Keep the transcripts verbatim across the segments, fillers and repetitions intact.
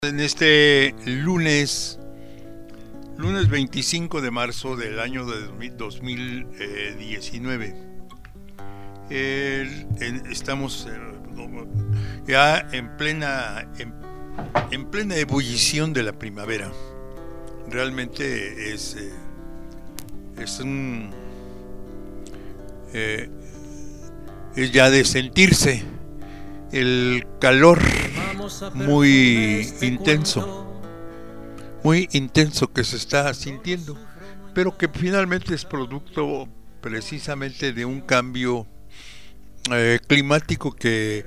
En este lunes, lunes veinticinco de marzo del año de dos mil diecinueve, eh, en, estamos eh, ya en plena, en, en plena ebullición de la primavera. Realmente es, eh, es un, eh, es ya de sentirse el calor muy intenso, muy intenso que se está sintiendo, pero que finalmente es producto precisamente de un cambio eh, climático que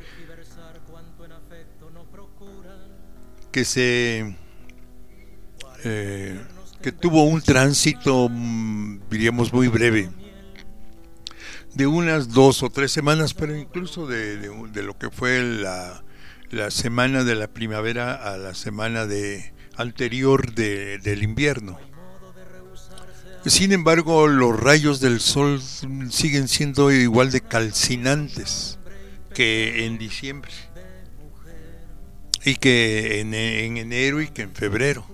que se eh, que tuvo un tránsito, diríamos, muy breve, de unas dos o tres semanas, pero incluso de, de, de lo que fue la, la semana de la primavera a la semana de anterior de, del invierno. Sin embargo, los rayos del sol siguen siendo igual de calcinantes que en diciembre, y que en, en enero y que en febrero.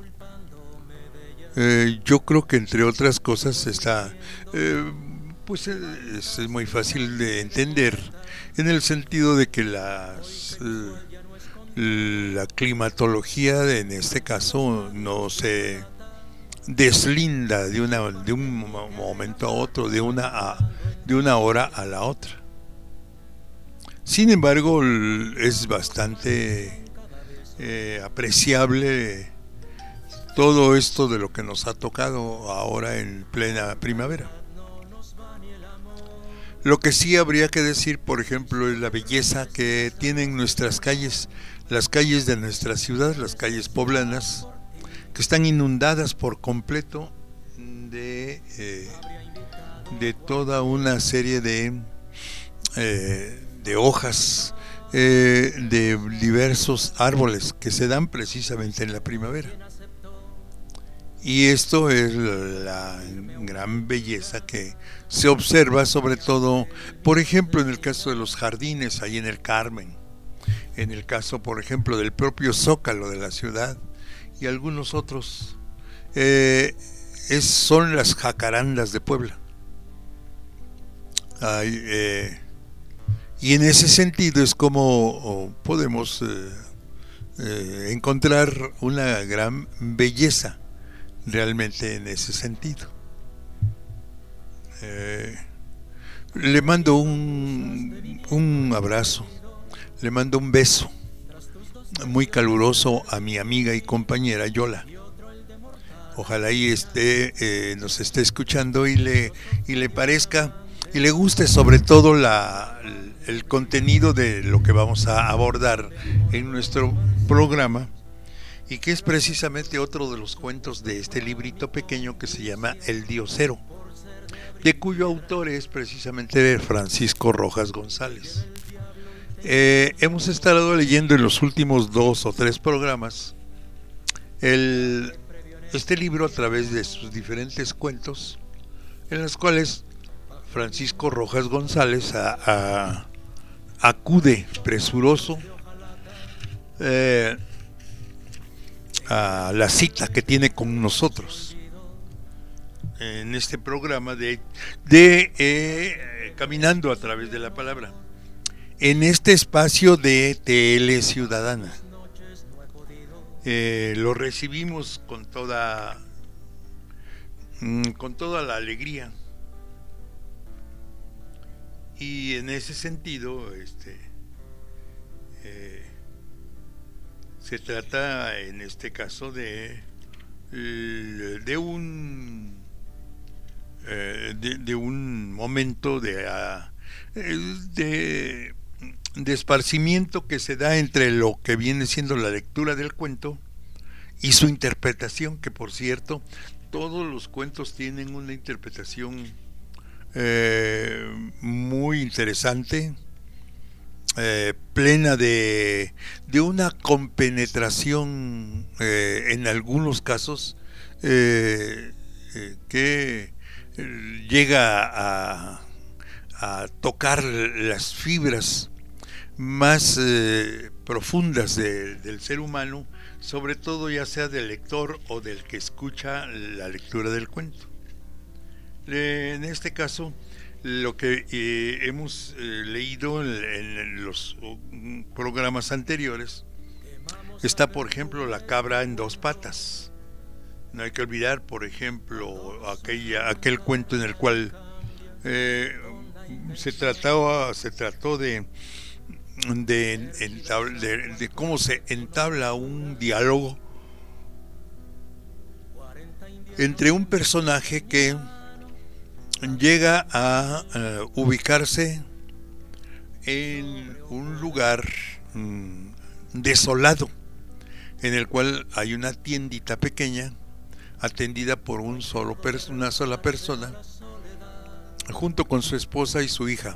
Eh, yo creo que entre otras cosas está... Eh, pues es, es muy fácil de entender, en el sentido de que las, la climatología en este caso no se deslinda de una de un momento a otro, de una a, de una hora a la otra. Sin embargo, es bastante eh, apreciable todo esto de lo que nos ha tocado ahora en plena primavera. Lo que sí habría que decir, por ejemplo, es la belleza que tienen nuestras calles, las calles de nuestra ciudad, las calles poblanas, que están inundadas por completo de, eh, de toda una serie de, eh, de hojas, eh, de diversos árboles que se dan precisamente en la primavera. Y esto es la gran belleza que se observa, sobre todo, por ejemplo, en el caso de los jardines, ahí en el Carmen, en el caso, por ejemplo, del propio Zócalo de la ciudad y algunos otros. Eh, es, son las jacarandas de Puebla. Ay, eh, y en ese sentido es como oh, podemos eh, eh, encontrar una gran belleza realmente en ese sentido. Eh, le mando un, un abrazo, le mando un beso muy caluroso a mi amiga y compañera Yola. Ojalá y esté, eh, nos esté escuchando y le, y le parezca y le guste sobre todo la, el contenido de lo que vamos a abordar en nuestro programa, y que es precisamente otro de los cuentos de este librito pequeño que se llama El Diosero, de cuyo autor es precisamente Francisco Rojas González. Eh, hemos estado leyendo en los últimos dos o tres programas el, este libro a través de sus diferentes cuentos, en los cuales Francisco Rojas González a, a, acude presuroso eh, a la cita que tiene con nosotros en este programa de, de eh, Caminando a través de la Palabra, en este espacio de T L Ciudadana. Eh, lo recibimos con toda con toda la alegría, y en ese sentido este eh, se trata en este caso de de un de, de un momento de, de de esparcimiento que se da entre lo que viene siendo la lectura del cuento y su interpretación, que por cierto todos los cuentos tienen una interpretación eh, muy interesante, Eh, plena de, de una compenetración eh, en algunos casos eh, eh, que eh, llega a, a tocar las fibras más eh, profundas de, del ser humano, sobre todo ya sea del lector o del que escucha la lectura del cuento. En este caso, lo que eh, hemos eh, leído en, en los uh, programas anteriores está, por ejemplo, la cabra en dos patas. No hay que olvidar, por ejemplo, aquella, aquel cuento en el cual eh, se trataba, se trató de de, de, de cómo se entabla un diálogo entre un personaje que llega a uh, ubicarse en un lugar um, desolado, en el cual hay una tiendita pequeña atendida por un solo una sola persona, junto con su esposa y su hija.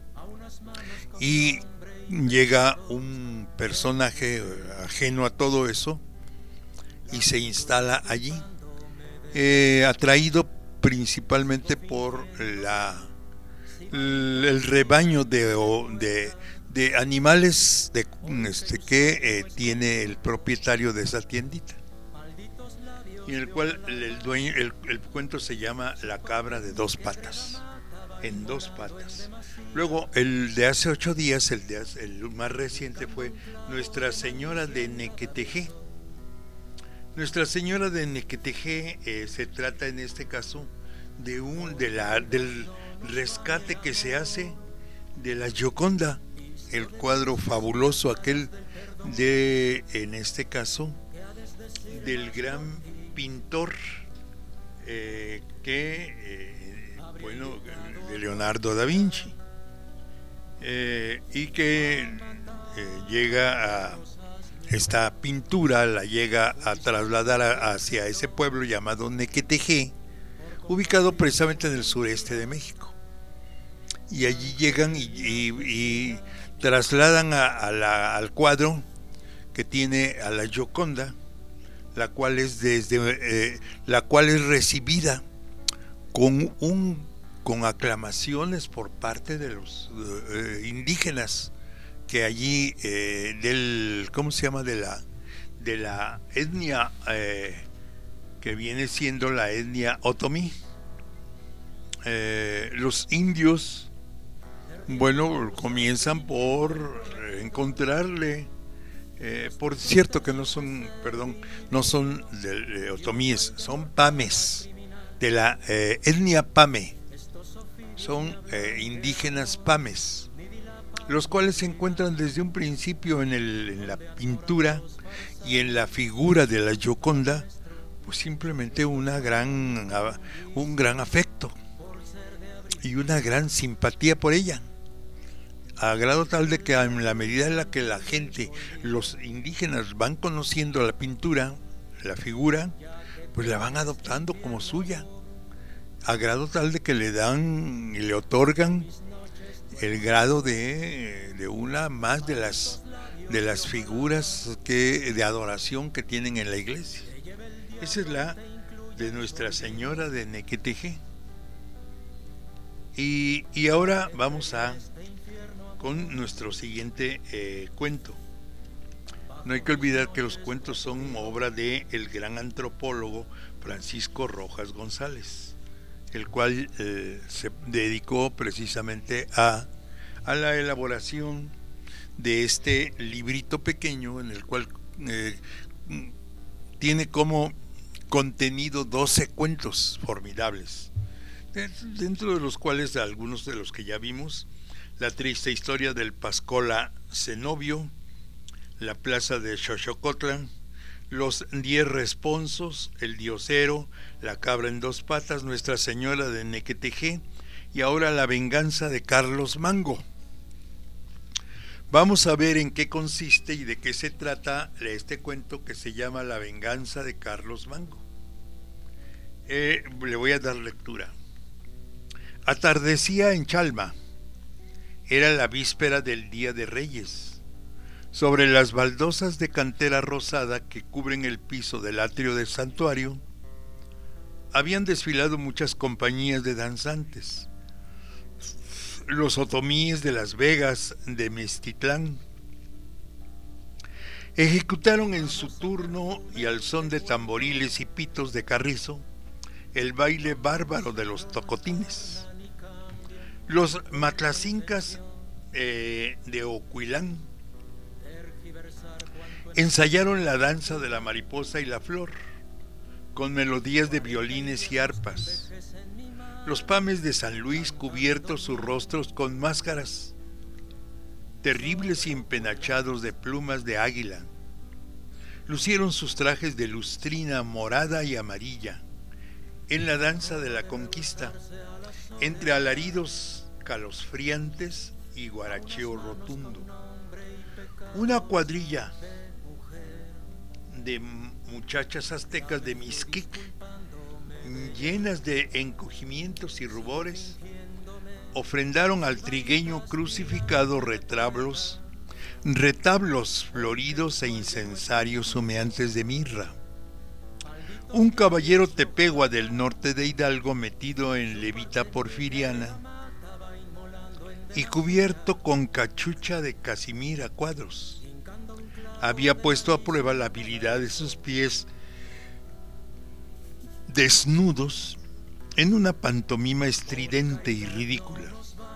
Y llega un personaje ajeno a todo eso y se instala allí, eh, atraído principalmente por la el rebaño de, de, de animales de, este, que eh, tiene el propietario de esa tiendita, y en el cual el dueño el, el cuento se llama La cabra de dos patas, en dos patas. Luego, el de hace ocho días, el, de hace, el más reciente, fue Nuestra Señora de Nequetejé. Nuestra Señora de Nequetejé eh, se trata en este caso de un de la del rescate que se hace de la Gioconda, el cuadro fabuloso aquel de, en este caso, del gran pintor eh, que eh, bueno, de Leonardo da Vinci. Eh, y que eh, llega a esta pintura, la llega a trasladar a, hacia ese pueblo llamado Nequetejé, ubicado precisamente en el sureste de México, y allí llegan y, y, y trasladan a, a la, al cuadro que tiene a la Gioconda, la cual es desde eh, la cual es recibida con un con aclamaciones por parte de los eh, indígenas que allí eh, del cómo se llama de la de la etnia eh, que viene siendo la etnia otomí. Eh, los indios, bueno, comienzan por encontrarle, eh, por cierto que no son, perdón, no son de, de otomíes, son pames, de la eh, etnia pame. Son eh, indígenas pames, los cuales se encuentran desde un principio en, el, en la pintura y en la figura de la Gioconda, pues simplemente una gran, un gran afecto y una gran simpatía por ella, a grado tal de que en la medida en la que la gente, los indígenas, van conociendo la pintura, la figura, pues la van adoptando como suya, a grado tal de que le dan y le otorgan el grado de, de una más de las de las figuras que de adoración que tienen en la iglesia. Esa es la de Nuestra Señora de Nequetejé. Y, y ahora vamos a con nuestro siguiente eh, cuento. No hay que olvidar que los cuentos son obra de el gran antropólogo Francisco Rojas González, el cual eh, se dedicó precisamente a, a la elaboración de este librito pequeño, en el cual eh, tiene como contenido doce cuentos formidables, dentro de los cuales algunos de los que ya vimos: La triste historia del Pascola Zenobio, La plaza de Xochocotla, Los diez responsos, El diosero, La cabra en dos patas, Nuestra Señora de Nequetejé y ahora La venganza de Carlos Mango. Vamos a ver en qué consiste y de qué se trata este cuento que se llama La venganza de Carlos Mango. Eh, le voy a dar lectura. Atardecía en Chalma. Era la víspera del Día de Reyes. Sobre las baldosas de cantera rosada que cubren el piso del atrio del santuario, habían desfilado muchas compañías de danzantes. Los otomíes de Las Vegas de Meztitlán, ejecutaron en su turno y al son de tamboriles y pitos de carrizo el baile bárbaro de los tocotines. Los matlacincas eh, de Ocuilán ensayaron la danza de la mariposa y la flor, con melodías de violines y arpas. Los pames de San Luis, cubiertos sus rostros con máscaras terribles y empenachados de plumas de águila, lucieron sus trajes de lustrina morada y amarilla en la danza de la conquista, entre alaridos calosfriantes y guaracheo rotundo. Una cuadrilla de muchachas aztecas de Mixquic, llenas de encogimientos y rubores, ofrendaron al trigueño crucificado retablos, retablos floridos e incensarios humeantes de mirra. Un caballero tepegua del norte de Hidalgo, metido en levita porfiriana y cubierto con cachucha de casimir a cuadros, había puesto a prueba la habilidad de sus pies desnudos en una pantomima estridente y ridícula.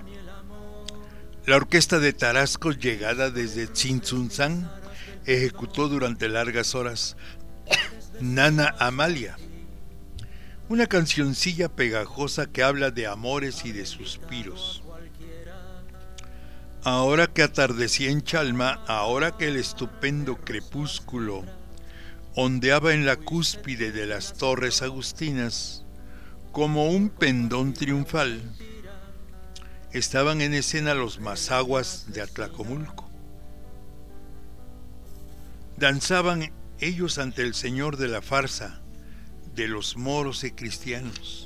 La orquesta de tarascos, llegada desde Tzintzuntzán, ejecutó durante largas horas Nana Amalia, una cancioncilla pegajosa que habla de amores y de suspiros. Ahora que atardecía en Chalma, ahora que el estupendo crepúsculo ondeaba en la cúspide de las torres agustinas como un pendón triunfal, estaban en escena los mazaguas de Atlacomulco. Danzaban ellos ante el señor de la farsa, de los moros y cristianos,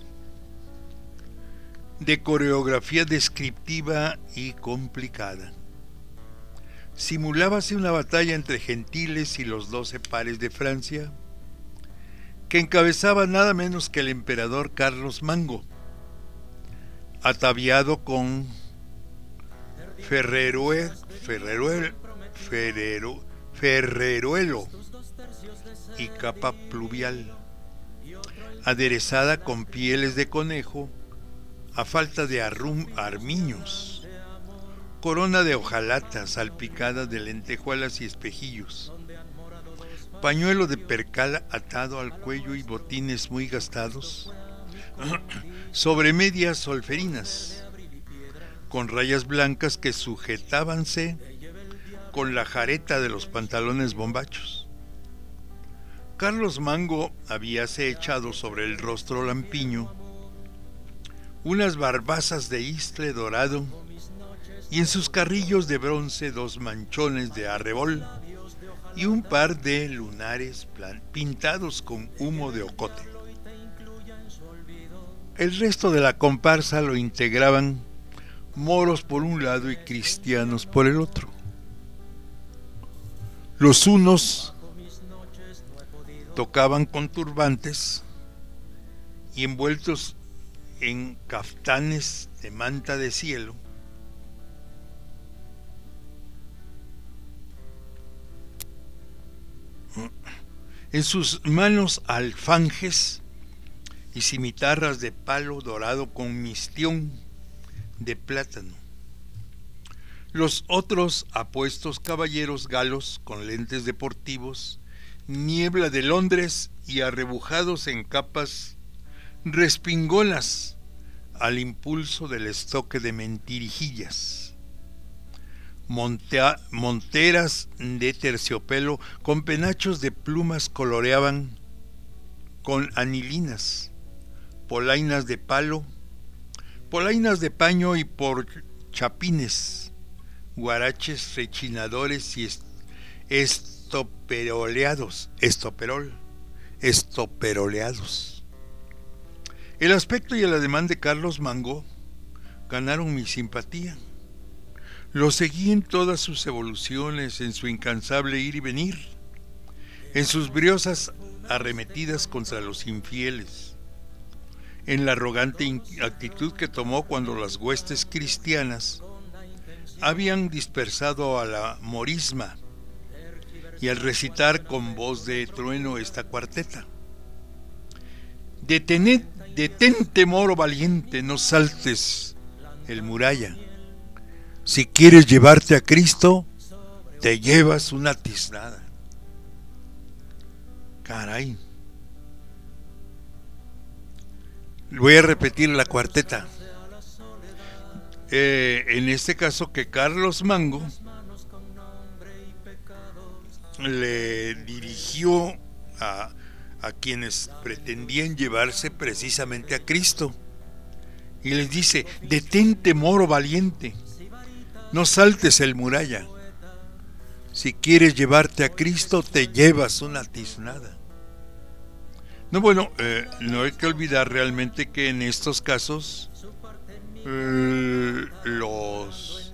de coreografía descriptiva y complicada. Simulábase una batalla entre gentiles y los doce pares de Francia, que encabezaba nada menos que el emperador Carlos Mango, ataviado con ferrerue, ferrerue, ferrero, ferreruelo y capa pluvial, aderezada con pieles de conejo a falta de arrum, armiños, corona de hojalata salpicada de lentejuelas y espejillos, pañuelo de percal atado al cuello y botines muy gastados, sobre medias solferinas, con rayas blancas que sujetábanse con la jareta de los pantalones bombachos. Carlos Mango habíase echado sobre el rostro lampiño unas barbazas de istle dorado y en sus carrillos de bronce dos manchones de arrebol y un par de lunares pintados con humo de ocote. El resto de la comparsa lo integraban moros por un lado y cristianos por el otro. Los unos tocaban con turbantes y envueltos en caftanes de manta de cielo, en sus manos alfanjes y cimitarras de palo dorado con mistión de plátano. Los otros apuestos caballeros galos con lentes deportivos, niebla de Londres y arrebujados en capas respingonas al impulso del estoque de mentirijillas. Montea, monteras de terciopelo con penachos de plumas coloreaban con anilinas, polainas de palo, polainas de paño y por chapines, guaraches rechinadores y est estoperoleados, estoperol, estoperoleados. El aspecto y el ademán de Carlos Mango ganaron mi simpatía. Lo seguí en todas sus evoluciones, en su incansable ir y venir, en sus briosas arremetidas contra los infieles, en la arrogante actitud que tomó cuando las huestes cristianas habían dispersado a la morisma y al recitar con voz de trueno esta cuarteta: Detened, detente, moro valiente, no saltes el muralla. Si quieres llevarte a Cristo, te llevas una tiznada. Caray. Voy a repetir la cuarteta. Eh, en este caso, que Carlos Mango le dirigió a, a quienes pretendían llevarse precisamente a Cristo, y les dice: detente, moro valiente, no saltes el muralla. Si quieres llevarte a Cristo, te llevas una tiznada. No, bueno, eh, no hay que olvidar realmente que en estos casos eh, los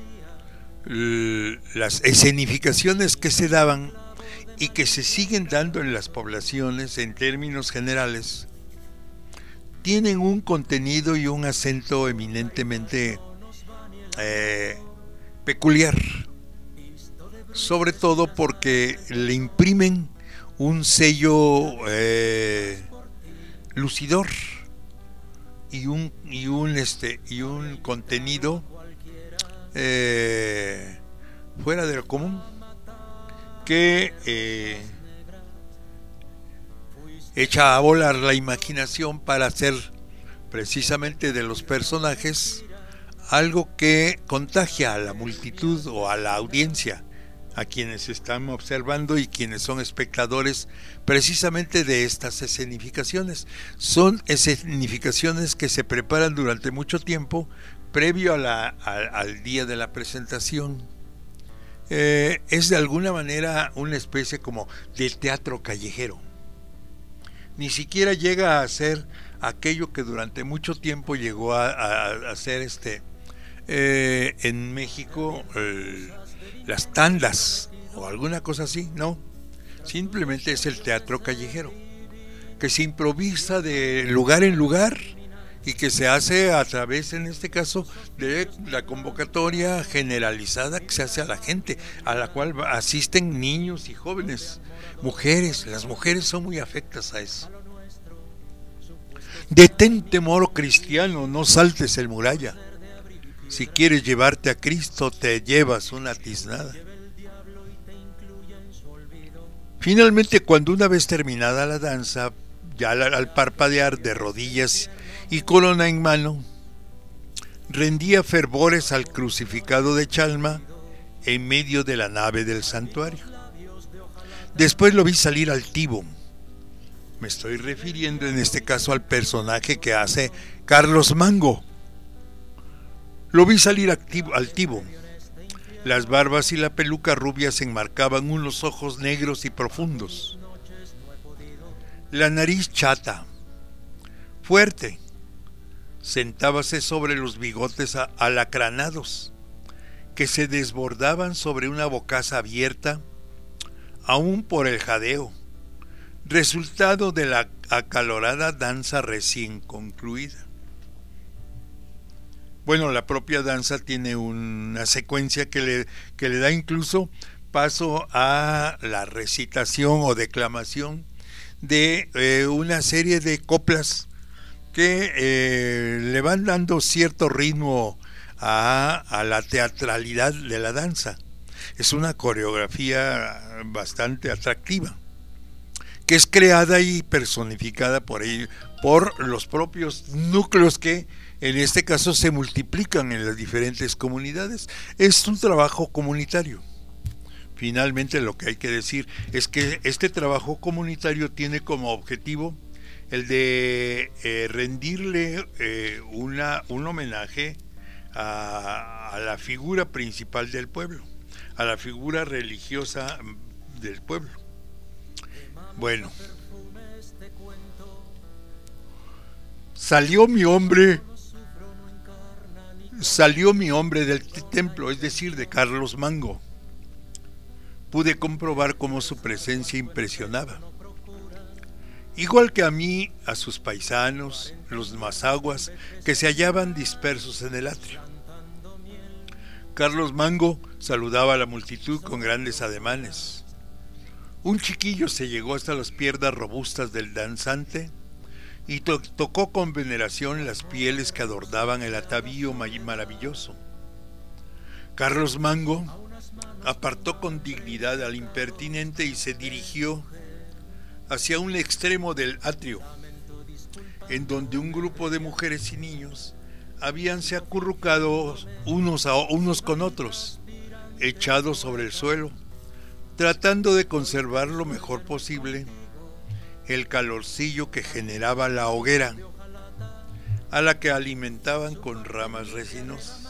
eh, las escenificaciones que se daban y que se siguen dando en las poblaciones en términos generales tienen un contenido y un acento eminentemente eh, peculiar, sobre todo porque le imprimen un sello eh, lucidor y un y un este y un contenido eh, fuera de lo común, que eh, echa a volar la imaginación para hacer precisamente de los personajes algo que contagia a la multitud o a la audiencia, a quienes están observando y quienes son espectadores precisamente de estas escenificaciones. Son escenificaciones que se preparan durante mucho tiempo previo a la, a, al día de la presentación. Eh, es de alguna manera una especie como de teatro callejero. Ni siquiera llega a ser aquello que durante mucho tiempo llegó a, a, a ser este eh, en México eh, las tandas o alguna cosa así. No, simplemente es el teatro callejero, que se improvisa de lugar en lugar y que se hace a través, en este caso, de la convocatoria generalizada que se hace a la gente, a la cual asisten niños y jóvenes, mujeres. Las mujeres son muy afectas a eso. Detente, moro cristiano, no saltes el muralla. Si quieres llevarte a Cristo, te llevas una tiznada. Finalmente, cuando una vez terminada la danza, ya al parpadear de rodillas y corona en mano, rendía fervores al crucificado de Chalma en medio de la nave del santuario. Después lo vi salir altivo. Me estoy refiriendo en este caso al personaje que hace Carlos Mango. Lo vi salir activo, altivo. Las barbas y la peluca rubia se enmarcaban unos ojos negros y profundos. La nariz chata, fuerte, sentábase sobre los bigotes alacranados que se desbordaban sobre una bocaza abierta, aún por el jadeo, resultado de la acalorada danza recién concluida. Bueno, la propia danza tiene una secuencia que le, que le da incluso paso a la recitación o declamación de eh, una serie de coplas que eh, le van dando cierto ritmo a, a la teatralidad de la danza. Es una coreografía bastante atractiva, que es creada y personificada por, ellos, por los propios núcleos que en este caso se multiplican en las diferentes comunidades. Es un trabajo comunitario. Finalmente, lo que hay que decir es que este trabajo comunitario tiene como objetivo el de eh, rendirle eh, una, un homenaje a, a la figura principal del pueblo, a la figura religiosa del pueblo. Bueno, salió mi hombre, salió mi hombre del templo, es decir, de Carlos Mango. Pude comprobar cómo su presencia impresionaba. Igual que a mí, a sus paisanos, los mazaguas, que se hallaban dispersos en el atrio. Carlos Mango saludaba a la multitud con grandes ademanes. Un chiquillo se llegó hasta las piernas robustas del danzante y to- tocó con veneración las pieles que adornaban el atavío maravilloso. Carlos Mango apartó con dignidad al impertinente y se dirigió hacia un extremo del atrio, en donde un grupo de mujeres y niños habíanse acurrucado unos a unos con otros, echados sobre el suelo, tratando de conservar lo mejor posible el calorcillo que generaba la hoguera, a la que alimentaban con ramas resinosas.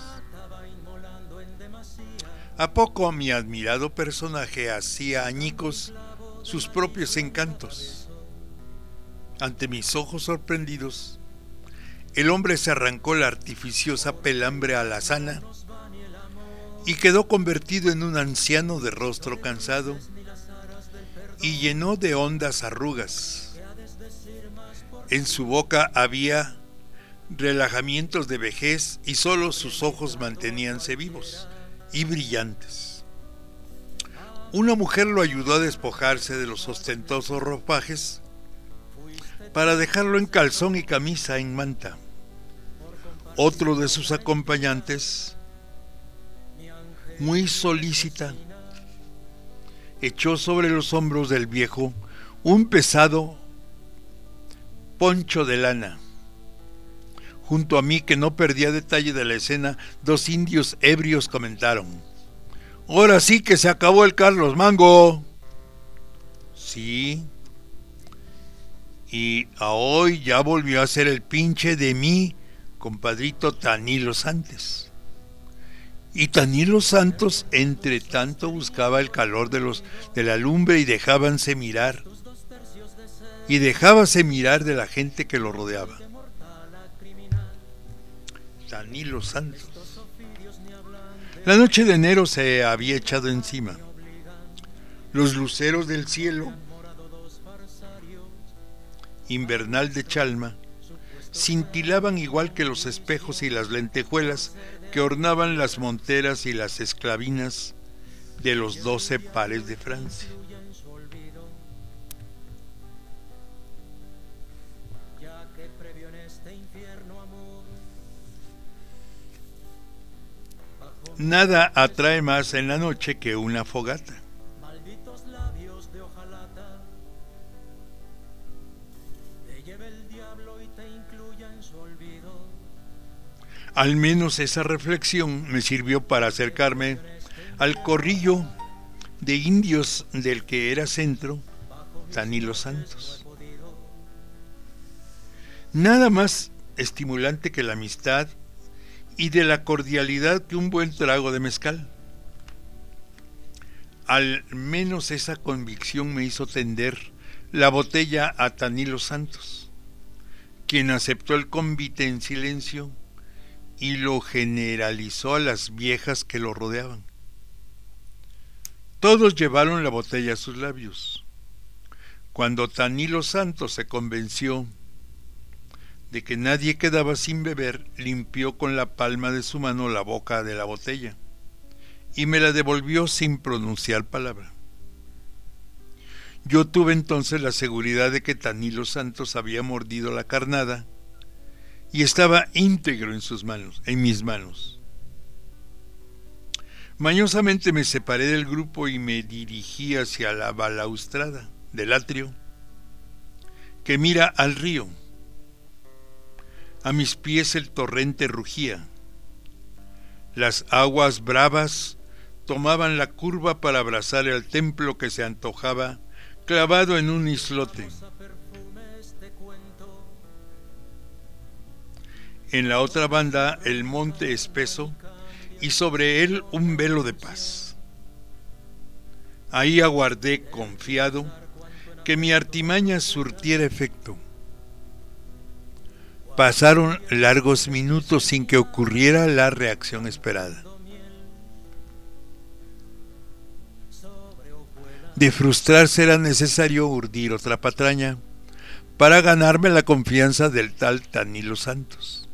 A poco mi admirado personaje hacía añicos sus propios encantos. Ante mis ojos sorprendidos, el hombre se arrancó la artificiosa pelambre alazana y quedó convertido en un anciano de rostro cansado y lleno de hondas arrugas. En su boca había relajamientos de vejez y solo sus ojos manteníanse vivos y brillantes. Una mujer lo ayudó a despojarse de los ostentosos ropajes para dejarlo en calzón y camisa en manta. Otro de sus acompañantes, muy solícita, echó sobre los hombros del viejo un pesado poncho de lana. Junto a mí, que no perdía detalle de la escena, dos indios ebrios comentaron: «Ahora sí que se acabó el Carlos Mango». Sí. Y a hoy ya volvió a ser el pinche de mi compadrito Tanilo Santos. Y Tanilo Santos, entre tanto, buscaba el calor de los de la lumbre y dejábanse mirar. Y dejábase mirar de la gente que lo rodeaba. Tanilo Santos. La noche de enero se había echado encima. Los luceros del cielo invernal de Chalma cintilaban igual que los espejos y las lentejuelas que ornaban las monteras y las esclavinas de los doce pares de Francia. Nada atrae más en la noche que una fogata. Al menos esa reflexión me sirvió para acercarme al corrillo de indios del que era centro Tanilo Santos. Nada más estimulante que la amistad y de la cordialidad que un buen trago de mezcal. Al menos esa convicción me hizo tender la botella a Tanilo Santos, quien aceptó el convite en silencio y lo generalizó a las viejas que lo rodeaban. Todos llevaron la botella a sus labios. Cuando Tanilo Santos se convenció de que nadie quedaba sin beber, limpió con la palma de su mano la boca de la botella y me la devolvió sin pronunciar palabra. Yo tuve entonces la seguridad de que Tanilo Santos había mordido la carnada y estaba íntegro en sus manos, en mis manos. Mañosamente me separé del grupo y me dirigí hacia la balaustrada del atrio que mira al río. A mis pies el torrente rugía. Las aguas bravas tomaban la curva para abrazar el templo que se antojaba clavado en un islote. En la otra banda el monte espeso y sobre él un velo de paz. Ahí aguardé confiado que mi artimaña surtiera efecto. Pasaron largos minutos sin que ocurriera la reacción esperada. De frustrarse era necesario urdir otra patraña para ganarme la confianza del tal Tanilo Santos.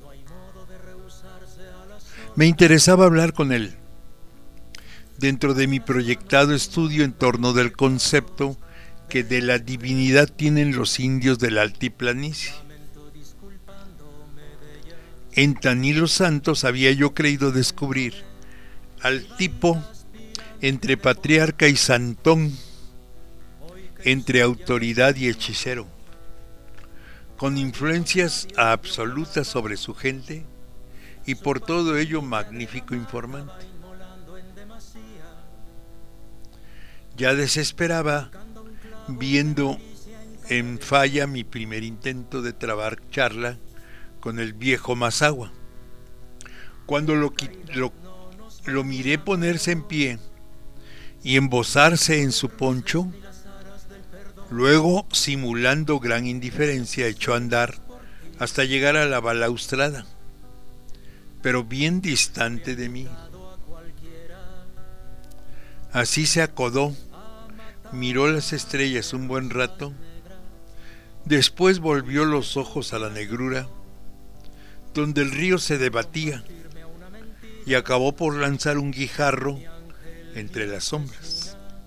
Me interesaba hablar con él. Dentro de mi proyectado estudio en torno del concepto que de la divinidad tienen los indios de la altiplanicie. En Tanilo Santos había yo creído descubrir al tipo entre patriarca y santón, entre autoridad y hechicero, con influencias absolutas sobre su gente y por todo ello magnífico informante. Ya desesperaba viendo en falla mi primer intento de trabar charla con el viejo Mazagua. Cuando lo, lo, lo miré ponerse en pie y embozarse en su poncho, luego, simulando gran indiferencia, echó a andar hasta llegar a la balaustrada, pero bien distante de mí. Así se acodó, miró las estrellas un buen rato, después volvió los ojos a la negrura, donde el río se debatía, y acabó por lanzar un guijarro entre las sombras.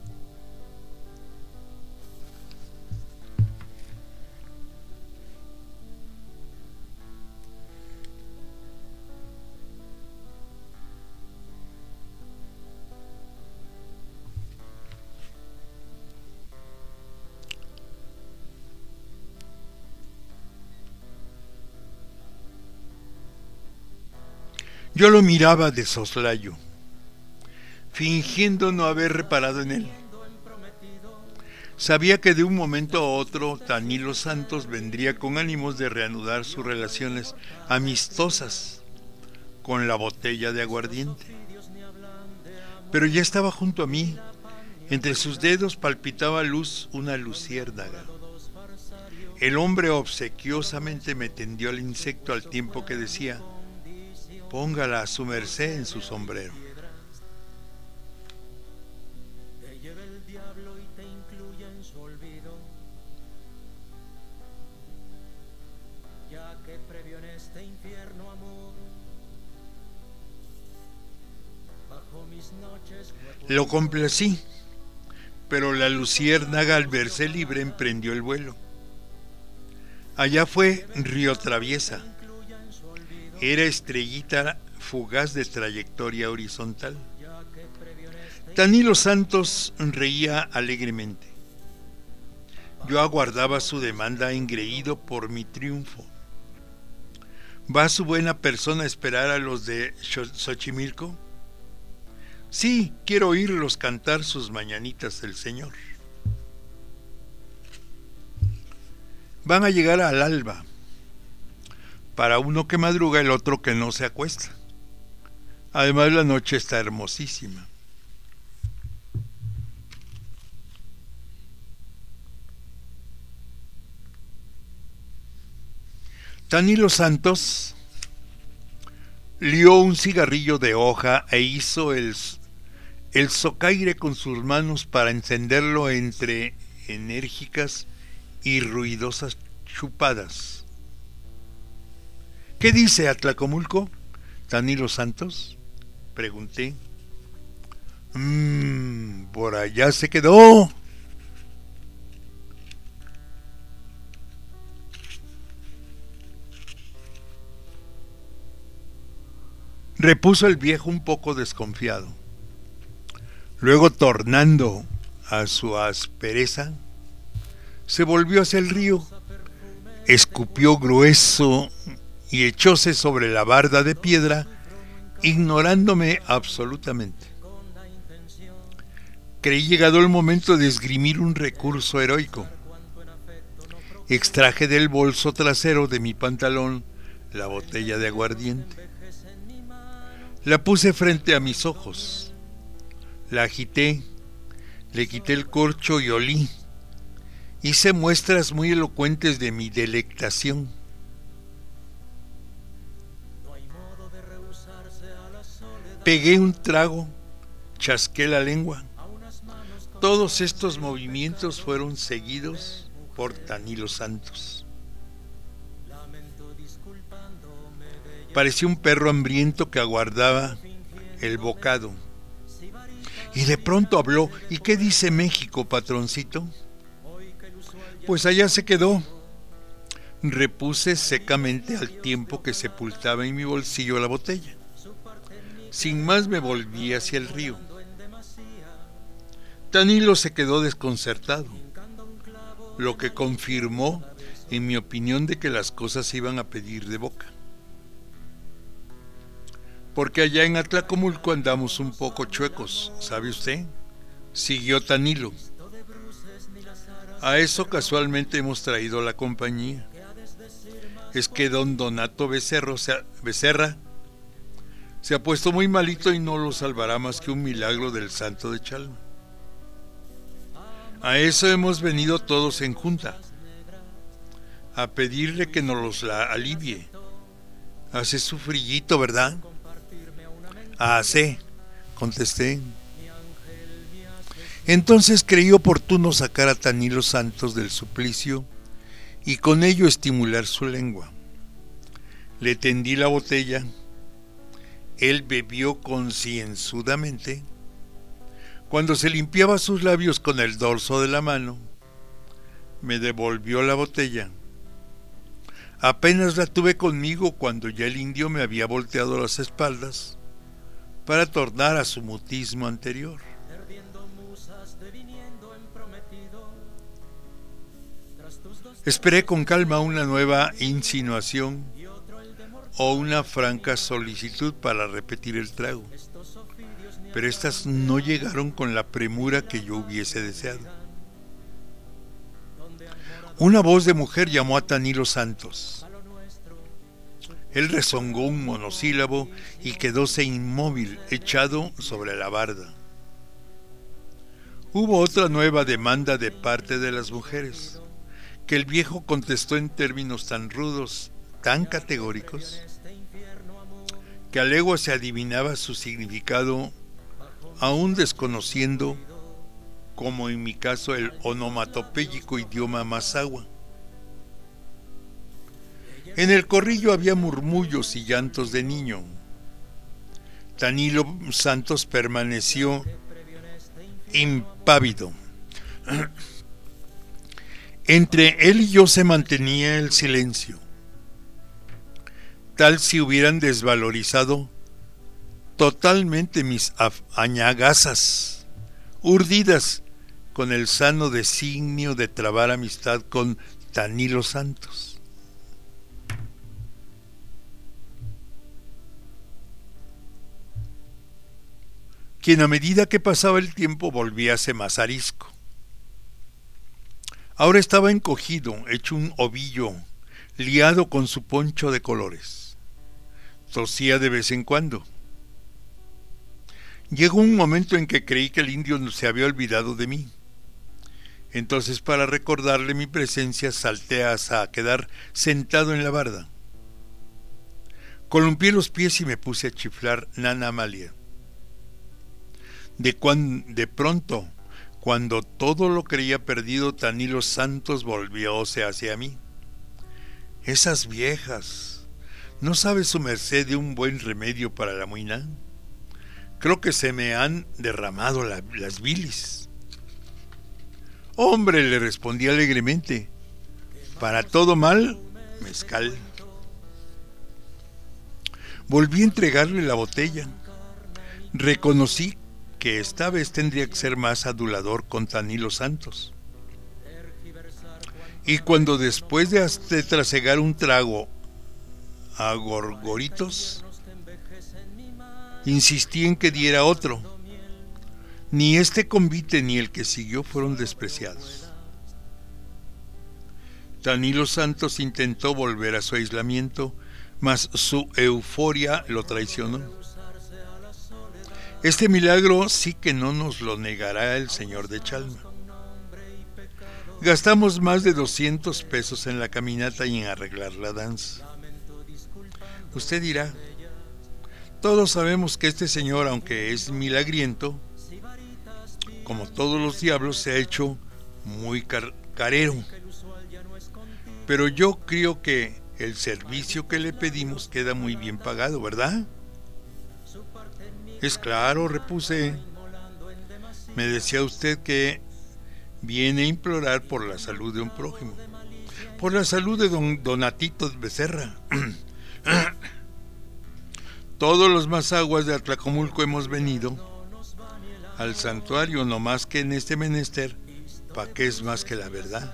Yo lo miraba de soslayo, fingiendo no haber reparado en él. Sabía que de un momento a otro Tanilo Santos vendría con ánimos de reanudar sus relaciones amistosas con la botella de aguardiente. Pero ya estaba junto a mí, entre sus dedos palpitaba luz una luciérnaga. El hombre obsequiosamente me tendió el insecto al tiempo que decía: póngala a su merced en su sombrero. Lo complací, pero la luciérnaga al verse libre emprendió el vuelo. Allá fue Río Traviesa. Era estrellita fugaz de trayectoria horizontal. Tanilo Santos reía alegremente. Yo aguardaba su demanda engreído por mi triunfo. ¿Va su buena persona a esperar a los de Xochimilco? Sí, quiero oírlos cantar sus mañanitas del Señor. Van a llegar al alba. Para uno que madruga, el otro que no se acuesta. Además, la noche está hermosísima. Tanilo Santos lió un cigarrillo de hoja e hizo el, el socaire con sus manos para encenderlo entre enérgicas y ruidosas chupadas. ¿Qué dice Atlacomulco, Tanilo Santos? Pregunté. Mmm, por allá se quedó. Repuso el viejo un poco desconfiado. Luego, tornando a su aspereza, se volvió hacia el río, escupió grueso y echóse sobre la barda de piedra, ignorándome absolutamente. Creí llegado el momento de esgrimir un recurso heroico. Extraje del bolso trasero de mi pantalón la botella de aguardiente. La puse frente a mis ojos. La agité, le quité el corcho y olí. Hice muestras muy elocuentes de mi delectación. Pegué un trago, chasqué la lengua. Todos estos movimientos fueron seguidos por Tanilo Santos. Parecía un perro hambriento que aguardaba el bocado. Y de pronto habló. ¿Y qué dice México, patroncito? Pues allá se quedó, repuse secamente al tiempo que sepultaba en mi bolsillo la botella. Sin más me volví hacia el río. Tanilo se quedó desconcertado, lo que confirmó en mi opinión de que las cosas iban a pedir de boca. Porque allá en Atlacomulco andamos un poco chuecos, ¿sabe usted? Siguió Tanilo. A eso casualmente hemos traído la compañía. Es que don Donato Becerro se ha, Becerra se ha puesto muy malito y no lo salvará más que un milagro del santo de Chalma. A eso hemos venido todos en junta, a pedirle que nos los la alivie. Hace su frillito, ¿verdad? Hace, contesté. Entonces creí oportuno sacar a Tanilo Santos del suplicio y con ello estimular su lengua. Le tendí la botella, él bebió concienzudamente. Cuando se limpiaba sus labios con el dorso de la mano, me devolvió la botella. Apenas la tuve conmigo cuando ya el indio me había volteado las espaldas para tornar a su mutismo anterior. Esperé con calma una nueva insinuación o una franca solicitud para repetir el trago, pero estas no llegaron con la premura que yo hubiese deseado. Una voz de mujer llamó a Tanilo Santos. Él rezongó un monosílabo y quedóse inmóvil, echado sobre la barda. Hubo otra nueva demanda de parte de las mujeres, que el viejo contestó en términos tan rudos, tan categóricos, que a legua se adivinaba su significado, aún desconociendo, como en mi caso, el onomatopéyico idioma mazahua. En el corrillo había murmullos y llantos de niño. Tanilo Santos permaneció impávido. Entre él y yo se mantenía el silencio, tal si hubieran desvalorizado totalmente mis añagazas, urdidas con el sano designio de trabar amistad con Tanilo Santos. Quien a medida que pasaba el tiempo volvíase más arisco. Ahora estaba encogido, hecho un ovillo, liado con su poncho de colores. Tosía de vez en cuando. Llegó un momento en que creí que el indio se había olvidado de mí. Entonces, para recordarle mi presencia, salté hasta quedar sentado en la barda. Columpié los pies y me puse a chiflar Nana Amalia. De, cuan, de pronto, cuando todo lo creía perdido, Tanilo Santos volvióse hacia mí. Esas viejas, ¿no sabe su merced de un buen remedio para la muina? Creo que se me han derramado la, las bilis. Hombre, le respondí alegremente, para todo mal, mezcal. Volví a entregarle la botella. Reconocí que esta vez tendría que ser más adulador con Tanilo Santos. Y cuando después de hasta trasegar un trago a gorgoritos, insistí en que diera otro. Ni este convite ni el que siguió fueron despreciados. Tanilo Santos intentó volver a su aislamiento, mas su euforia lo traicionó. Este milagro sí que no nos lo negará el señor de Chalma. Gastamos más de doscientos pesos en la caminata y en arreglar la danza. Usted dirá, todos sabemos que este señor, aunque es milagriento, como todos los diablos, se ha hecho muy car- carero. Pero yo creo que el servicio que le pedimos queda muy bien pagado, ¿verdad? Es claro, repuse. Me decía usted que viene a implorar por la salud de un prójimo, por la salud de don Donatito Becerra. Todos los mazaguas de Atlacomulco hemos venido al santuario, no más que en este menester, pa' que es más que la verdad.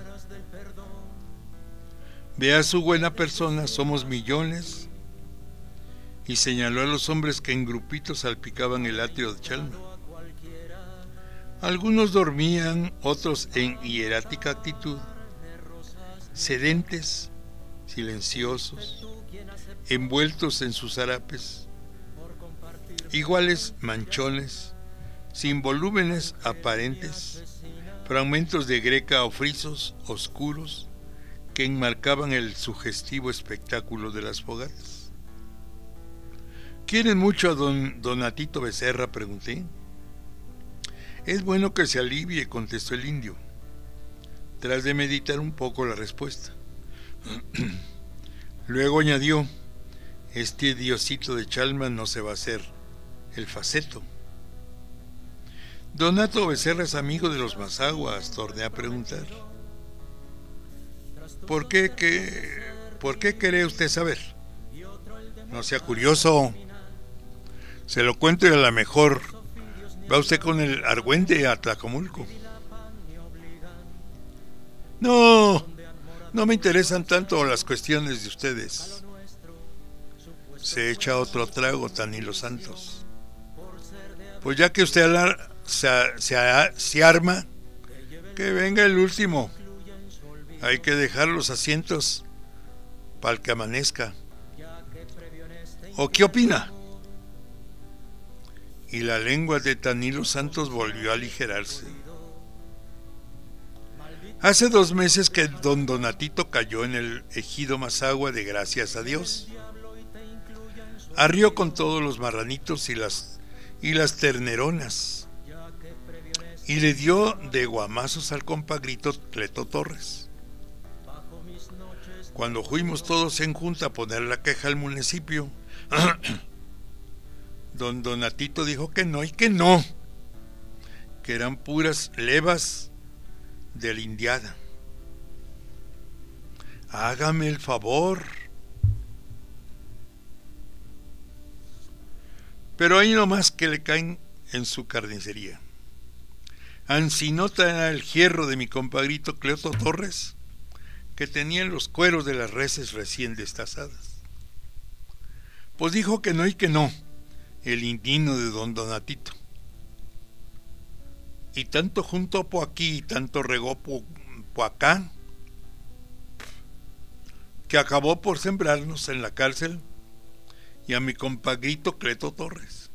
Vea su buena persona, somos millones, y señaló a los hombres que en grupitos salpicaban el atrio de Chalma. Algunos dormían, otros en hierática actitud, sedentes, silenciosos, envueltos en sus harapes, iguales manchones, sin volúmenes aparentes, fragmentos de greca o frisos oscuros que enmarcaban el sugestivo espectáculo de las fogatas. ¿Quieren mucho a don Donatito Becerra?, pregunté. Es bueno que se alivie, contestó el indio, tras de meditar un poco la respuesta. Luego añadió, este diosito de Chalma no se va a hacer el faceto. Donato Becerra es amigo de los mazaguas, torné a preguntar. ¿Por qué, qué, ¿Por qué quiere usted saber? No sea curioso. Se lo cuento y a lo mejor va usted con el argüente a Tlacomulco. No, no me interesan tanto las cuestiones de ustedes. Se echa otro trago, Tanilo Santos. Pues ya que usted alar, se, se, se arma, que venga el último. Hay que dejar los asientos para el que amanezca. ¿O qué opina? Y la lengua de Tanilo Santos volvió a aligerarse. Hace dos meses que don Donatito cayó en el ejido Mazagua de gracias a Dios. Arrió con todos los marranitos y las, y las terneronas. Y le dio de guamazos al compagrito Cleto Torres. Cuando fuimos todos en junta a poner la queja al municipio, don Donatito dijo que no y que no, que eran puras levas de la indiada. Hágame el favor. Pero hay nomás que le caen en su carnicería. Ancinota era el hierro de mi compagrito Cleto Torres, que tenía los cueros de las reses recién destazadas. Pues dijo que no y que no, el indino de don Donatito. Y tanto juntó po aquí y tanto regó po, po acá, que acabó por sembrarnos en la cárcel y a mi compagrito Cleto Torres.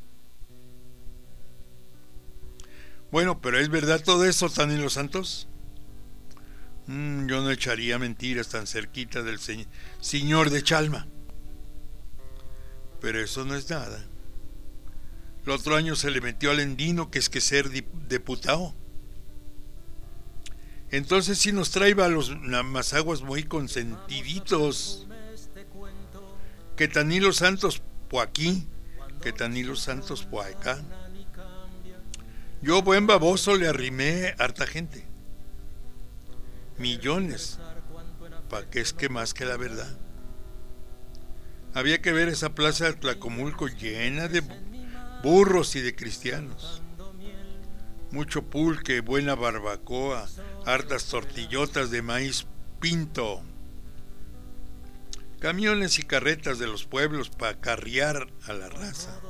Bueno, pero ¿es verdad todo eso, Tanilo Santos? Mm, yo no echaría mentiras tan cerquita del se- señor de Chalma. Pero eso no es nada. El otro año se le metió al endino que es que ser dip- diputado. Entonces sí nos trae a los mazaguas muy consentiditos. Que Tanilo Santos po aquí, que Tanilo Santos po acá. Yo, buen baboso, le arrimé harta gente. Millones. Pa' que es que más que la verdad. Había que ver esa plaza de Tlacomulco llena de burros y de cristianos. Mucho pulque, buena barbacoa, hartas tortillotas de maíz pinto. Camiones y carretas de los pueblos para acarrear a la raza.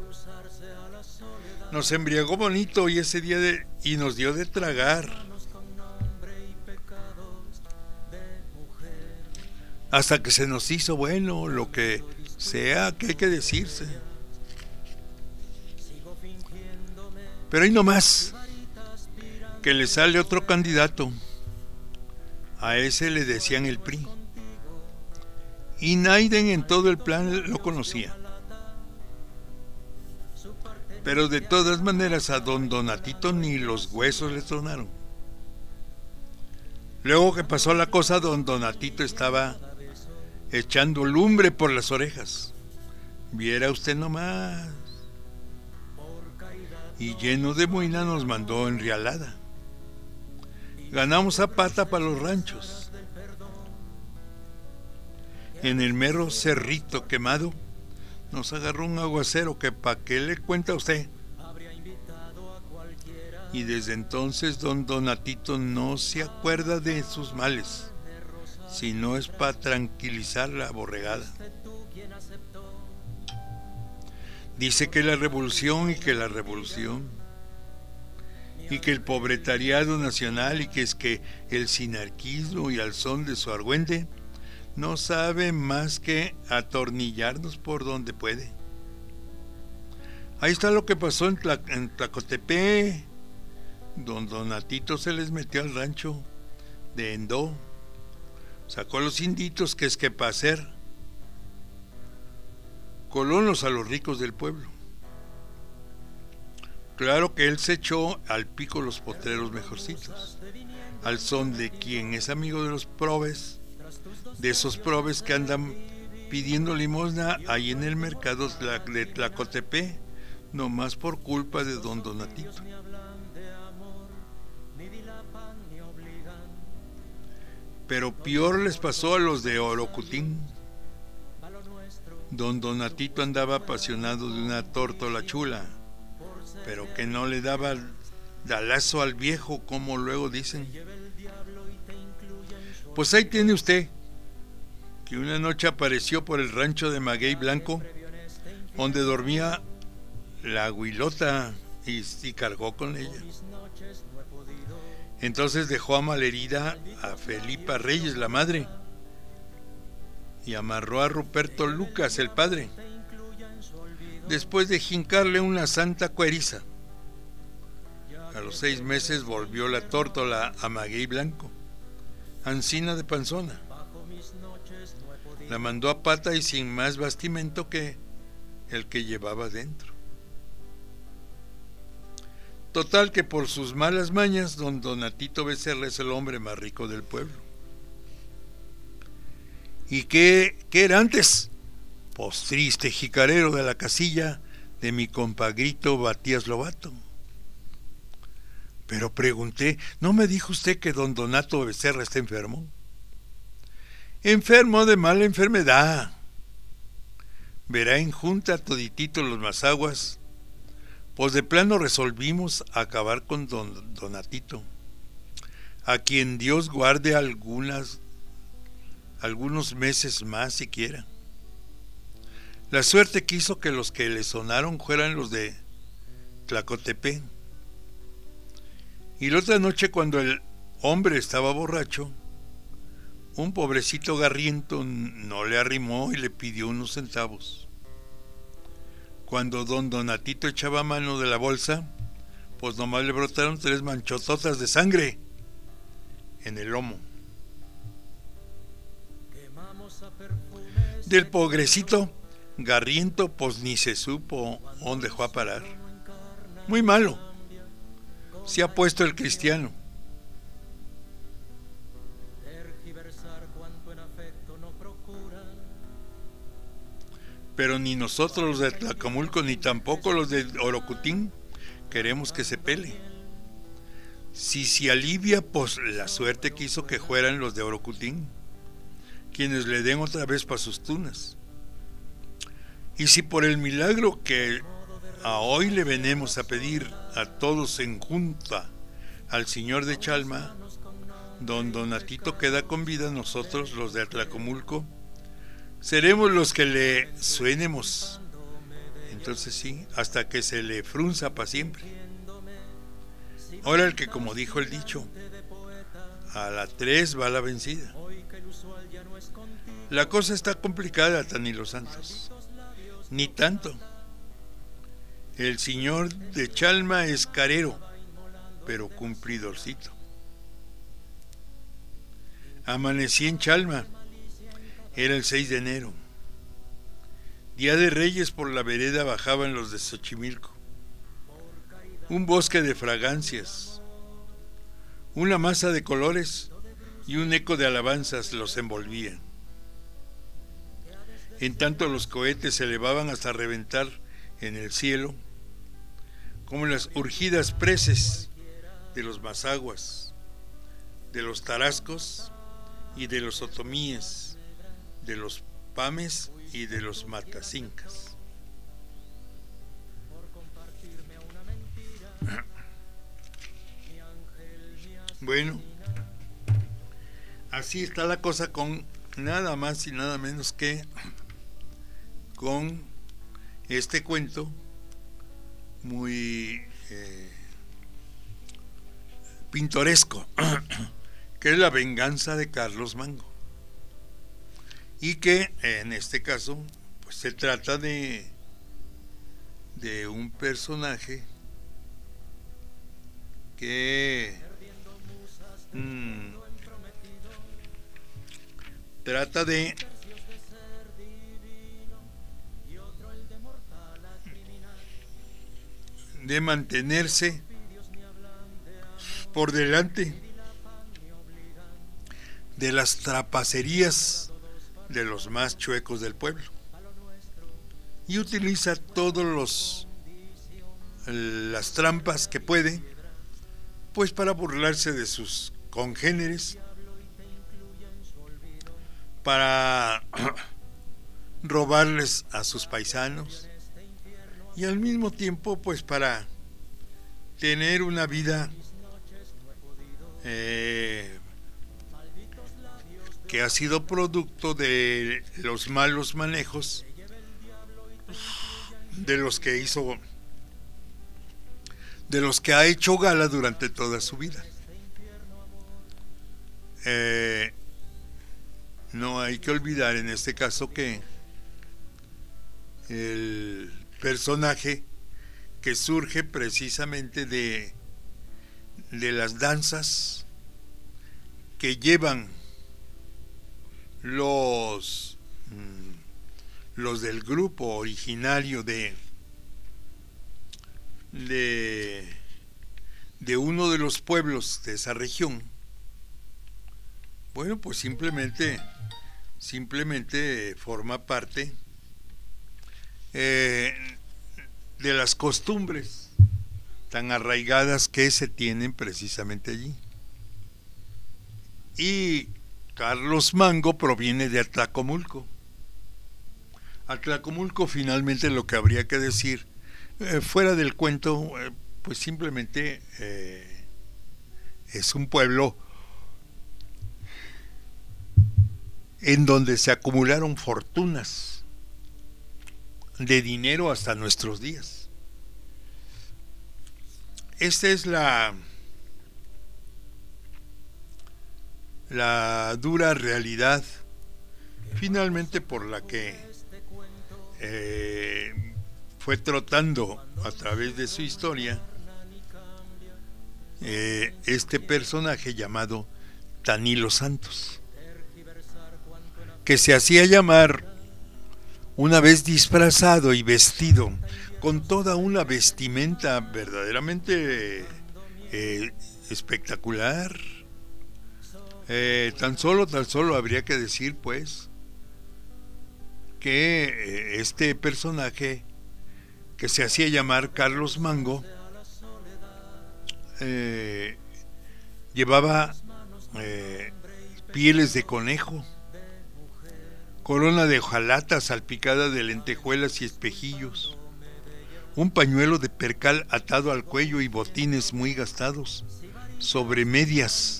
Nos embriagó bonito y ese día de, y nos dio de tragar. Hasta que se nos hizo bueno lo que sea que hay que decirse. Pero ahí nomás, que le sale otro candidato. A ese le decían el P R I. Y Naiden en todo el plan lo conocía. Pero de todas maneras a don Donatito ni los huesos le tronaron. Luego que pasó la cosa, don Donatito estaba echando lumbre por las orejas. Viera usted nomás. Y lleno de moina nos mandó en rialada. ganamos a pata para los ranchos. En el mero cerrito quemado nos agarró un aguacero que pa' qué le cuenta a usted. Y desde entonces don Donatito no se acuerda de sus males, si no es para tranquilizar la borregada. Dice que la revolución y que la revolución y que el pobretariado nacional y que es que el sinarquismo y al son de su argüende no sabe más que atornillarnos por donde puede. Ahí está lo que pasó en, Tla, en Tlacotepec. Don Donatito se les metió al rancho de Endó, sacó a los inditos que es que para hacer colonos a los ricos del pueblo. Claro que él se echó al pico los potreros mejorcitos, al son de quien es amigo de los probes, de esos probes que andan pidiendo limosna ahí en el mercado de Tlacotepec, nomás por culpa de don Donatito. Pero peor les pasó a los de Orocutín. Don Donatito andaba apasionado de una tórtola chula, pero que no le daba dalazo al viejo, como luego dicen. Pues ahí tiene usted, que una noche apareció por el rancho de Maguey Blanco, donde dormía la huilota, y, y cargó con ella. Entonces dejó a malherida a Felipa Reyes, la madre, y amarró a Ruperto Lucas, el padre, después de jincarle una santa cueriza. A los seis meses volvió la tórtola a Maguey Blanco, ancina de panzona. La mandó a pata y sin más bastimento que el que llevaba dentro. Total que por sus malas mañas, don Donatito Becerra es el hombre más rico del pueblo. ¿Y qué, qué era antes? Pues triste jicarero de la casilla de mi compagrito Batías Lobato. Pero pregunté, ¿no me dijo usted que don Donato Becerra está enfermo? Enfermo de mala enfermedad. Verá en junta toditito los mazaguas. Pues de plano resolvimos acabar con don Donatito, a quien Dios guarde algunas, algunos meses más siquiera. La suerte quiso que los que le sonaron fueran los de Tlacotepec. Y la otra noche, cuando el hombre estaba borracho, un pobrecito garriento no le arrimó y le pidió unos centavos. Cuando don Donatito echaba mano de la bolsa, pues nomás le brotaron tres manchototas de sangre en el lomo. Del pobrecito garriento, pues ni se supo dónde fue a parar. Muy malo. Se ha puesto el cristiano. Pero ni nosotros los de Tlacomulco ni tampoco los de Orocutín queremos que se pele. Si se alivia, pues la suerte quiso que fueran los de Orocutín quienes le den otra vez pa' sus tunas. Y si por el milagro que a hoy le venimos a pedir a todos en junta al señor de Chalma, don Donatito queda con vida, nosotros los de Tlacomulco seremos los que le suenemos. Entonces sí, hasta que se le frunza para siempre. Ahora el que, como dijo el dicho, a la tres va la vencida. La cosa está complicada, Tanilo Santos. Ni tanto. El señor de Chalma es carero, pero cumplidorcito. Amanecí en Chalma. Era el seis de enero. Día de Reyes. Por la vereda bajaban los de Xochimilco. Un bosque de fragancias, una masa de colores y un eco de alabanzas los envolvían. En tanto los cohetes se elevaban hasta reventar en el cielo, como las urgidas preces de los mazaguas, de los tarascos y de los otomíes, de los pames y de los matacincas. Bueno, así está la cosa con nada más y nada menos que con este cuento muy eh, pintoresco, que es La venganza de Carlos Mango, y que en este caso pues se trata de de un personaje que mmm, trata de de mantenerse por delante de las trapacerías de los más chuecos del pueblo, y utiliza todos los las trampas que puede, pues para burlarse de sus congéneres, para robarles a sus paisanos, y al mismo tiempo pues para tener una vida eh, que ha sido producto de los malos manejos de los que hizo, de los que ha hecho gala durante toda su vida. Eh, no hay que olvidar en este caso que el personaje que surge precisamente de, de las danzas que llevan los los del grupo originario de de de uno de los pueblos de esa región. Bueno, pues simplemente simplemente forma parte eh, de las costumbres tan arraigadas que se tienen precisamente allí. Y Carlos Mango proviene de Atlacomulco. Atlacomulco, finalmente, lo que habría que decir eh, fuera del cuento, eh, pues simplemente eh, es un pueblo en donde se acumularon fortunas de dinero hasta nuestros días. Esta es la la dura realidad finalmente por la que eh, fue trotando a través de su historia eh, este personaje llamado Tanilo Santos, que se hacía llamar, una vez disfrazado y vestido con toda una vestimenta verdaderamente eh, espectacular. Eh, tan solo, tan solo habría que decir pues que eh, este personaje que se hacía llamar Carlos Mango eh, llevaba eh, pieles de conejo, corona de hojalata salpicada de lentejuelas y espejillos, un pañuelo de percal atado al cuello y botines muy gastados sobre medias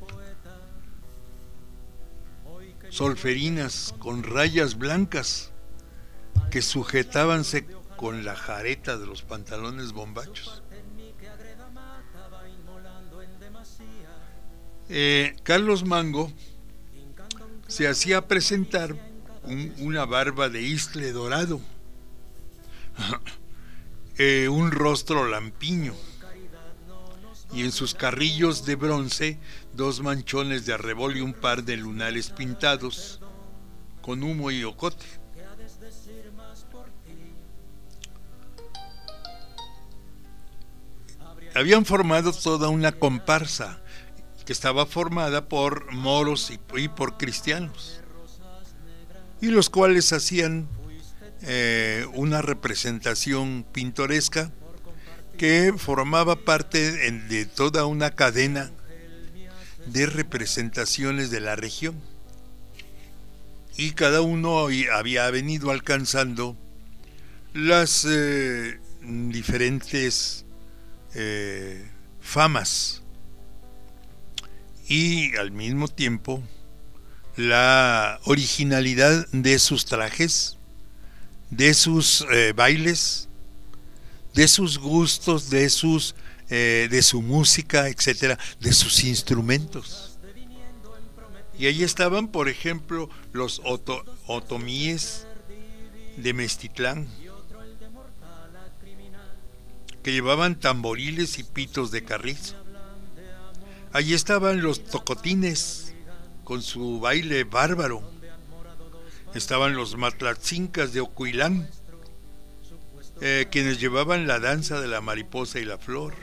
solferinas con rayas blancas que sujetábanse con la jareta de los pantalones bombachos. Eh, Carlos Mango se hacía presentar un, una barba de isle dorado, eh, un rostro lampiño, y en sus carrillos de bronce dos manchones de arrebol y un par de lunares pintados con humo y ocote. Habían formado toda una comparsa que estaba formada por moros y, y por cristianos, y los cuales hacían eh, una representación pintoresca que formaba parte de toda una cadena de representaciones de la región. Y cada uno había venido alcanzando las eh, diferentes eh, famas y al mismo tiempo la originalidad de sus trajes, de sus eh, bailes, de sus gustos, de sus eh, de su música, etcétera, de sus instrumentos. Y ahí estaban, por ejemplo, los oto, otomíes de Mestitlán, que llevaban tamboriles y pitos de carrizo. Allí estaban los tocotines con su baile bárbaro. Estaban los matlatzincas de Ocuilán, eh, quienes llevaban la danza de la mariposa y la flor,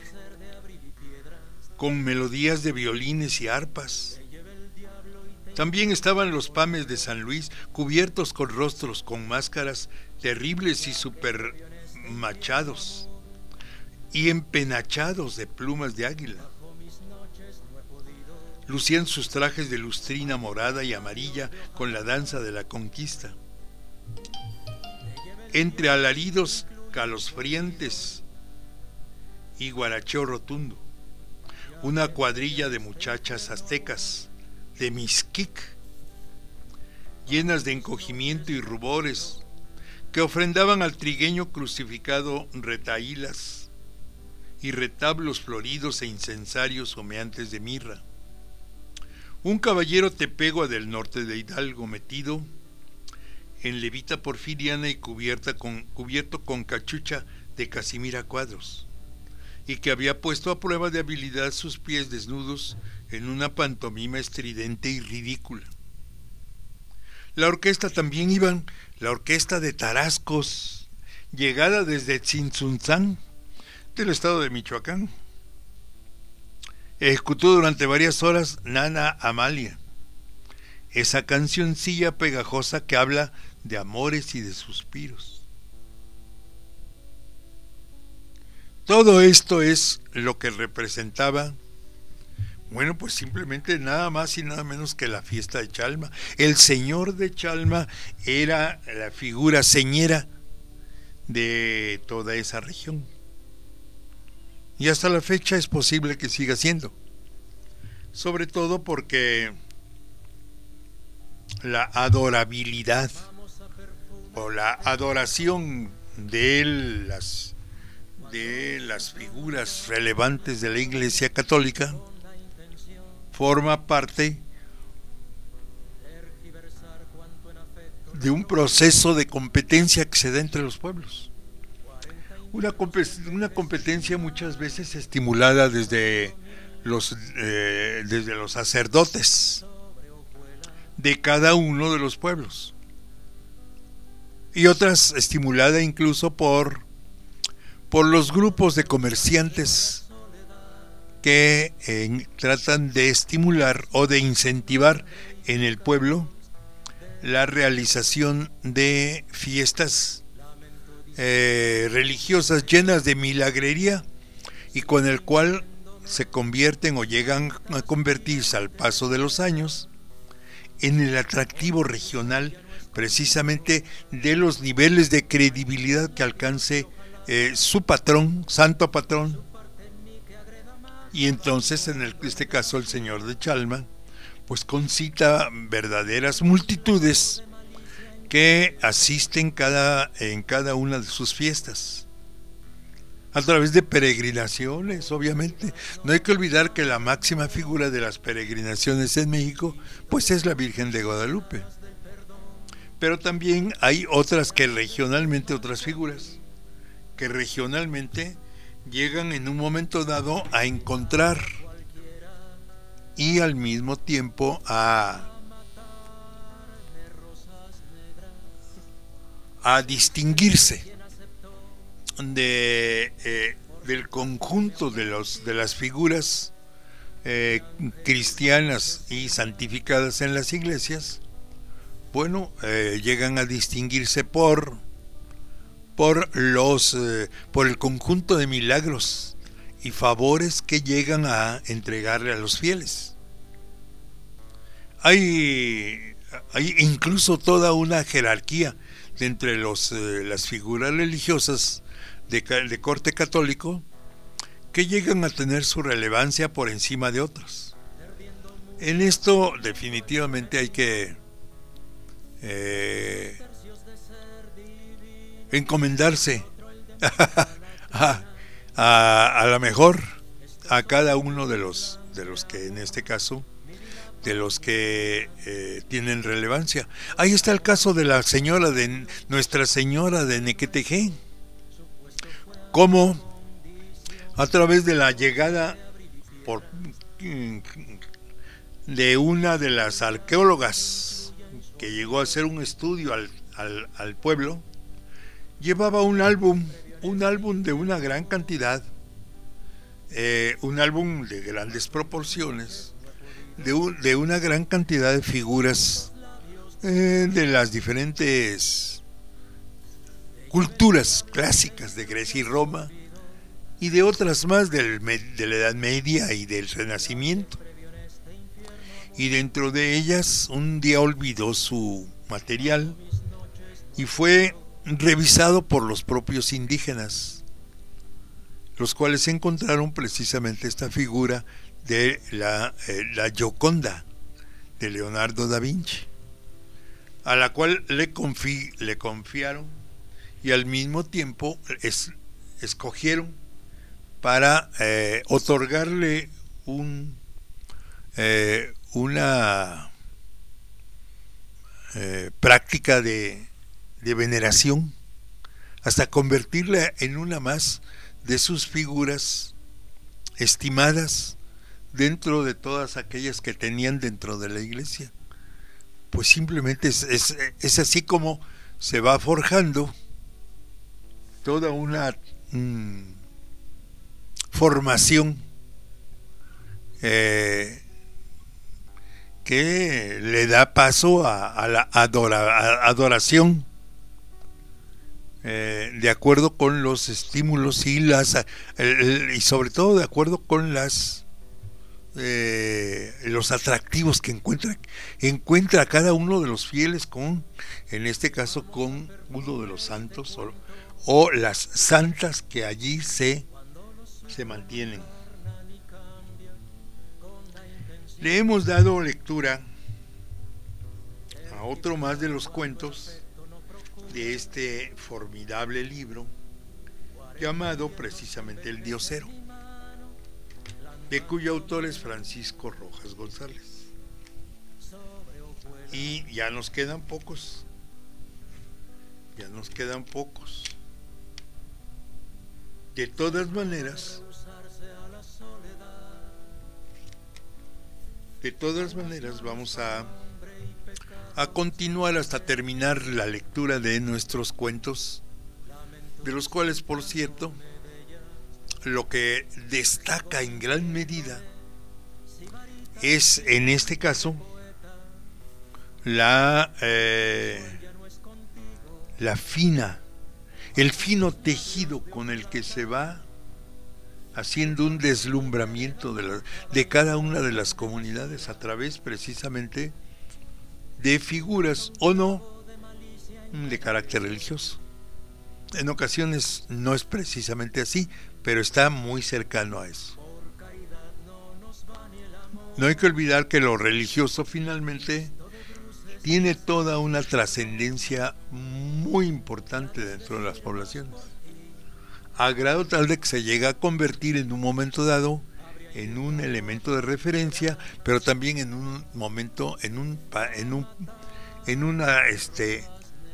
con melodías de violines y arpas. También estaban los pames de San Luis, cubiertos con rostros con máscaras terribles y super machados y empenachados de plumas de águila. Lucían sus trajes de lustrina morada y amarilla con la danza de la conquista. Entre alaridos calosfriantes y guaracheo rotundo, una cuadrilla de muchachas aztecas de Mixquic, llenas de encogimiento y rubores, que ofrendaban al trigueño crucificado retahílas y retablos floridos e incensarios humeantes de mirra. Un caballero tepegua del norte de Hidalgo, metido en levita porfiriana y cubierta con, cubierto con cachucha de casimira cuadros, y que había puesto a prueba de habilidad sus pies desnudos en una pantomima estridente y ridícula. La orquesta también iban, la orquesta de Tarascos, llegada desde Tzintzuntzán, del estado de Michoacán. Ejecutó durante varias horas Nana Amalia, esa cancioncilla pegajosa que habla de amores y de suspiros. Todo esto es lo que representaba, bueno, pues simplemente nada más y nada menos que la fiesta de Chalma. El señor de Chalma era la figura señera de toda esa región. Y hasta la fecha es posible que siga siendo. Sobre todo porque la adorabilidad o la adoración de las, de las figuras relevantes de la Iglesia Católica forma parte de un proceso de competencia que se da entre los pueblos. Una, una competencia muchas veces estimulada desde los, eh, desde los sacerdotes de cada uno de los pueblos, y otras estimulada incluso por, por los grupos de comerciantes que eh, tratan de estimular o de incentivar en el pueblo la realización de fiestas eh, religiosas llenas de milagrería, y con el cual se convierten o llegan a convertirse al paso de los años en el atractivo regional, precisamente de los niveles de credibilidad que alcance eh, su patrón, santo patrón. Y entonces, en el, este caso, el señor de Chalma, pues concita verdaderas multitudes que asisten cada, en cada una de sus fiestas, a través de peregrinaciones, obviamente. No hay que olvidar que la máxima figura de las peregrinaciones en México, pues es la Virgen de Guadalupe. Pero también hay otras que regionalmente, otras figuras, que regionalmente llegan en un momento dado a encontrar y al mismo tiempo a, a distinguirse de eh, del conjunto de los de las figuras eh, cristianas y santificadas en las iglesias. Bueno, eh, llegan a distinguirse por por los eh, por el conjunto de milagros y favores que llegan a entregarle a los fieles. hay, hay incluso toda una jerarquía de entre los, eh, las figuras religiosas de, de corte católico que llegan a tener su relevancia por encima de otras. En esto definitivamente hay que eh, encomendarse a, a, a la mejor a cada uno de los de los que en este caso de los que eh, tienen relevancia. Ahí está el caso de la señora de Nuestra Señora de Nequetejé, como a través de la llegada por de una de las arqueólogas que llegó a hacer un estudio al, al, al pueblo, llevaba un álbum, un álbum de una gran cantidad, eh, un álbum de grandes proporciones, de, un, de una gran cantidad de figuras eh, de las diferentes culturas clásicas de Grecia y Roma, y de otras más del, de la Edad Media y del Renacimiento. Y dentro de ellas un día olvidó su material y fue revisado por los propios indígenas, los cuales encontraron precisamente esta figura de la, eh, la Gioconda de Leonardo da Vinci, a la cual le, confi, le confiaron y al mismo tiempo es, escogieron para eh, otorgarle un eh, una eh, práctica de, de veneración, hasta convertirla en una más de sus figuras estimadas dentro de todas aquellas que tenían dentro de la iglesia. Pues simplemente es, es, es así como se va forjando toda una mmm, formación eh, que le da paso a, a la adora, a adoración eh, de acuerdo con los estímulos y las el, y sobre todo de acuerdo con las eh, los atractivos que encuentra encuentra cada uno de los fieles con, en este caso, con uno de los santos o, o las santas que allí se se mantienen. Le hemos dado lectura a otro más de los cuentos de este formidable libro llamado precisamente El Diosero, de cuyo autor es Francisco Rojas González. Y ya nos quedan pocos, ya nos quedan pocos. De todas maneras, de todas maneras vamos a, a continuar hasta terminar la lectura de nuestros cuentos, de los cuales, por cierto, lo que destaca en gran medida es, en este caso, la, eh, la fina el fino tejido con el que se va haciendo un deslumbramiento de, la, de cada una de las comunidades a través precisamente de figuras o no de carácter religioso. En ocasiones no es precisamente así, pero está muy cercano a eso. No hay que olvidar que lo religioso finalmente tiene toda una trascendencia muy importante dentro de las poblaciones, a grado tal de que se llega a convertir en un momento dado en un elemento de referencia, pero también en un momento, en un en un en una este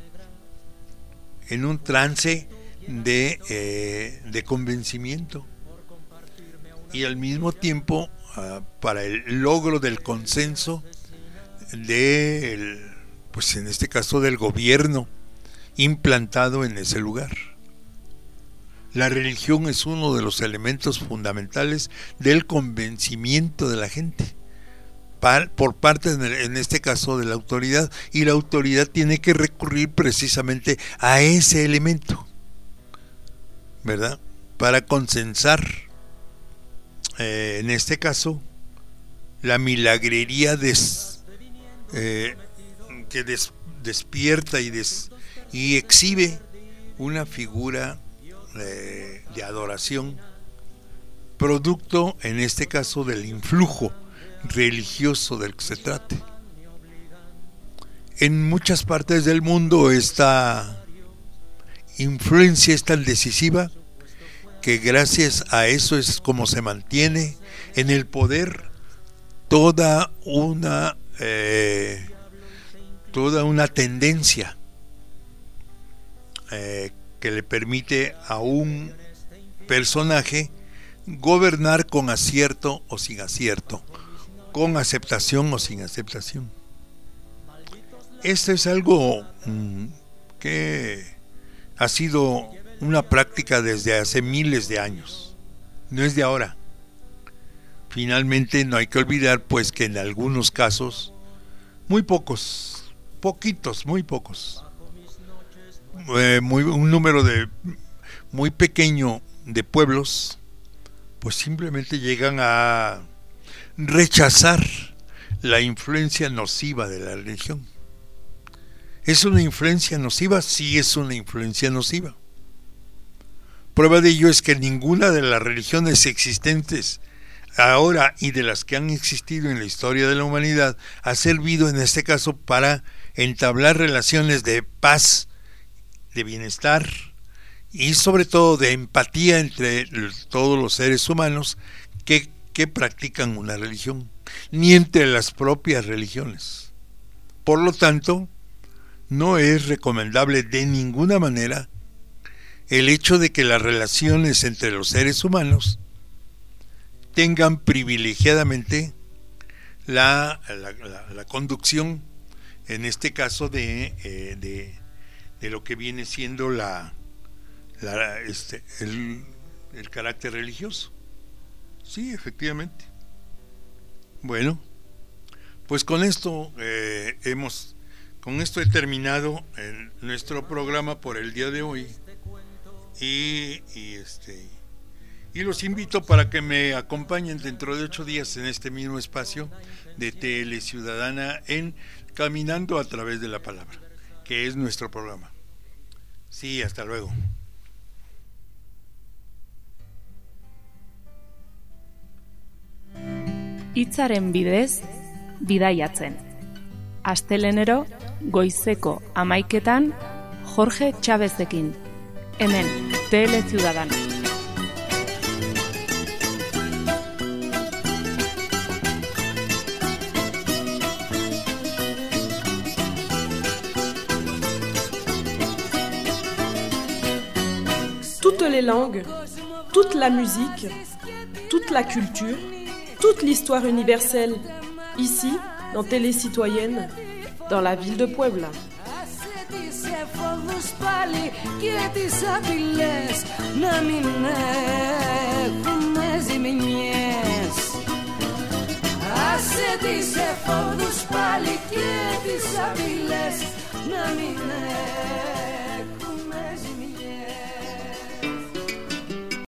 en un trance de eh, de convencimiento, y al mismo tiempo uh, para el logro del consenso del, pues en este caso del gobierno implantado en ese lugar. La religión es uno de los elementos fundamentales del convencimiento de la gente por parte, en este caso, de la autoridad, y la autoridad tiene que recurrir precisamente a ese elemento, ¿verdad?, para consensar, eh, en este caso, la milagrería de eh, que des, despierta y, des, y exhibe una figura eh, de adoración, producto en este caso del influjo religioso del que se trate. En muchas partes del mundo esta influencia es tan decisiva que gracias a eso es como se mantiene en el poder toda una eh, toda una tendencia eh, que le permite a un personaje gobernar con acierto o sin acierto, con aceptación o sin aceptación. Esto es algo mmm, que ha sido una práctica desde hace miles de años, no es de ahora. Finalmente no hay que olvidar pues que en algunos casos, muy pocos, poquitos, muy pocos, eh, muy, un número de muy pequeño de pueblos, pues simplemente llegan a rechazar la influencia nociva de la religión. ¿Es una influencia nociva? Sí, es una influencia nociva. Prueba de ello es que ninguna de las religiones existentes ahora y de las que han existido en la historia de la humanidad ha servido en este caso para entablar relaciones de paz, de bienestar y sobre todo de empatía entre todos los seres humanos que, que practican una religión, ni entre las propias religiones. Por lo tanto, no es recomendable de ninguna manera el hecho de que las relaciones entre los seres humanos tengan privilegiadamente la, la, la, la conducción, en este caso, de, eh, de, de lo que viene siendo la, la, este, el, el carácter religioso. Sí, efectivamente. Bueno, pues con esto eh, hemos... Con esto he terminado el, nuestro programa por el día de hoy y, y, este, y los invito para que me acompañen dentro de ocho días en este mismo espacio de Tele Ciudadana en Caminando a través de la Palabra, que es nuestro programa. Sí, hasta luego. Hitzaren bidez, bidaiatzen. Astelenero, goizeko hamaiketan, Jorge Chávezekin. Hemen, Tele Ciudadana. Toutes les langues, toute la musique, toute la culture, toute l'histoire universelle, ici, dans Télé Citoyenne, dans la ville de Puebla. Άσε τις εφόδους πάλι και τις απειλές να μην